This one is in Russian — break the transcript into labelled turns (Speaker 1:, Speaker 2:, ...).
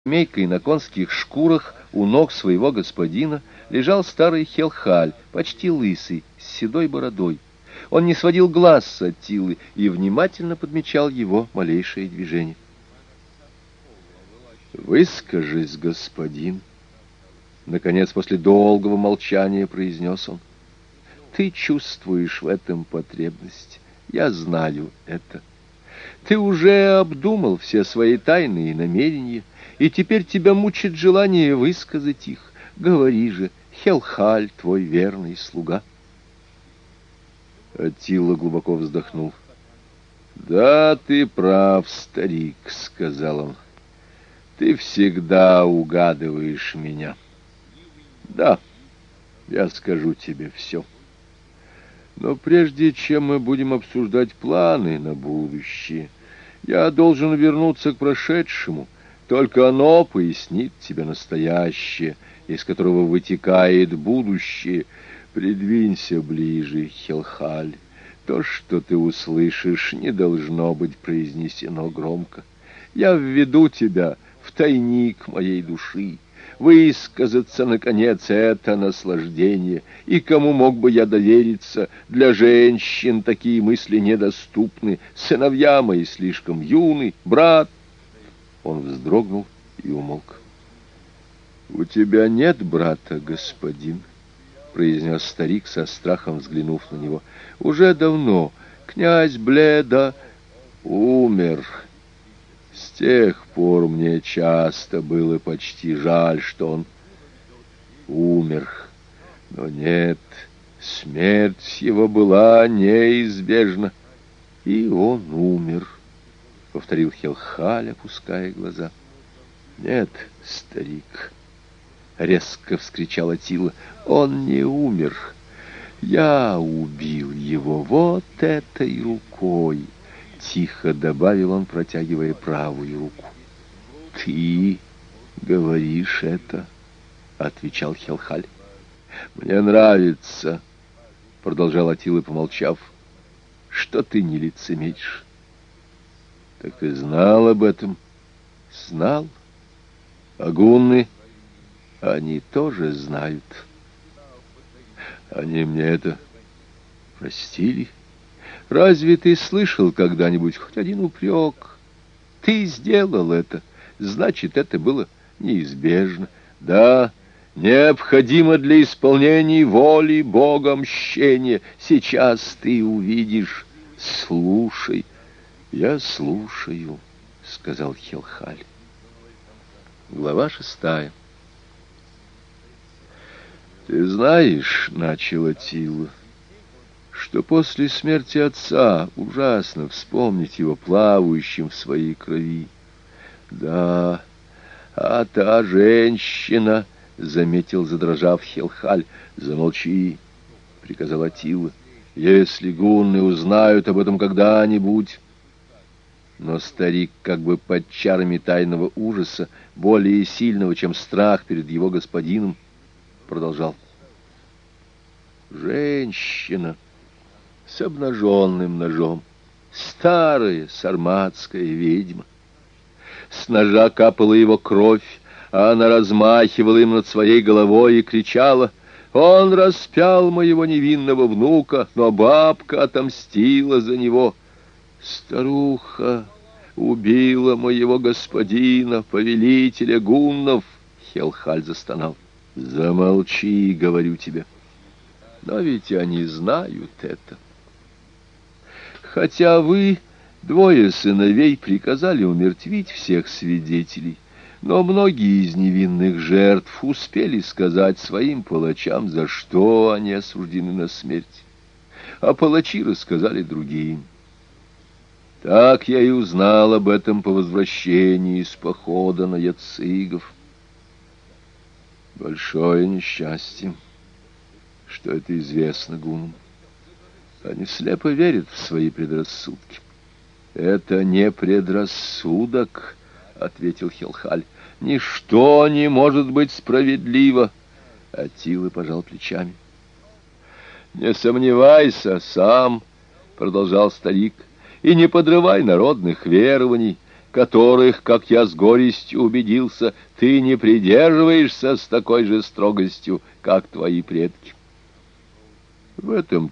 Speaker 1: Скамейкой на конских шкурах у ног своего господина лежал старый Хелхаль, почти лысый, с седой бородой. Он не сводил глаз с Аттилы и внимательно подмечал его малейшее движение. «Выскажись, господин!» Наконец, после долгого молчания произнес он. «Ты чувствуешь в этом потребность. Я знаю это. Ты уже обдумал все свои тайные намерения, и теперь тебя мучит желание высказать их. Говори же, Хелхаль, твой верный слуга». Аттила глубоко вздохнул. «Да, ты прав, старик», — сказал он. «Ты всегда угадываешь меня. Да, я скажу тебе все. Но прежде чем мы будем обсуждать планы на будущее, я должен вернуться к прошедшему. Только оно пояснит тебе настоящее, из которого вытекает будущее. Придвинься ближе, Хелхаль. То, что ты услышишь, не должно быть произнесено громко. Я введу тебя в тайник моей души. Высказаться, наконец, это наслаждение. И кому мог бы я довериться? Для женщин такие мысли недоступны. Сыновья мои слишком юны. Брат... Он вздрогнул и умолк. «У тебя нет брата, господин?» — произнес старик, со страхом взглянув на него. «Уже давно князь Бледа умер. С тех пор мне часто было почти жаль, что он умер. Но нет, смерть его была неизбежна, и он умер», — повторил Хелхаль, опуская глаза. «Нет, старик», — резко вскричала Аттила, — «он не умер. Я убил его вот этой рукой», — тихо добавил он, протягивая правую руку. «Ты говоришь это?» — отвечал Хелхаль. «Мне нравится», — продолжал Аттила, помолчав, — «что ты не лицемеришь». «Так ты знал об этом?» «Знал. А гунны, они тоже знают. Они мне это простили. Разве ты слышал когда-нибудь хоть один упрек? Ты сделал это, значит, это было неизбежно. Да, необходимо для исполнения воли Бога мщения. Сейчас ты увидишь. Слушай». «Я слушаю», — сказал Хелхаль. Глава 6. «Ты знаешь, — начал Аттила, — что после смерти отца ужасно вспомнить его плавающим в своей крови. Да, а та женщина, — заметил, задрожав Хелхаль. — Замолчи, — приказал Аттила. — Если гунны узнают об этом когда-нибудь... Но старик, как бы под чарами тайного ужаса, более сильного, чем страх перед его господином, продолжал. «Женщина с обнаженным ножом, старая сарматская ведьма. С ножа капала его кровь, а она размахивала им над своей головой и кричала: «Он распял моего невинного внука, но бабка отомстила за него». «Старуха убила моего господина, повелителя гуннов!» Хелхаль застонал. «Замолчи, говорю тебе. Но ведь они знают это. Хотя вы, двое сыновей, приказали умертвить всех свидетелей, но многие из невинных жертв успели сказать своим палачам, за что они осуждены на смерть, а палачи рассказали другим. Так я и узнал об этом по возвращении из похода на яцигов. Большое несчастье, что это известно гуннам. Они слепо верят в свои предрассудки». «Это не предрассудок, — ответил Хелхаль. — Ничто не может быть справедливо». Аттила пожал плечами. «Не сомневайся сам, — продолжал старик, — и не подрывай народных верований. которых, как я с горестью убедился, ты не придерживаешься с такой же строгостью, как твои предки. В этом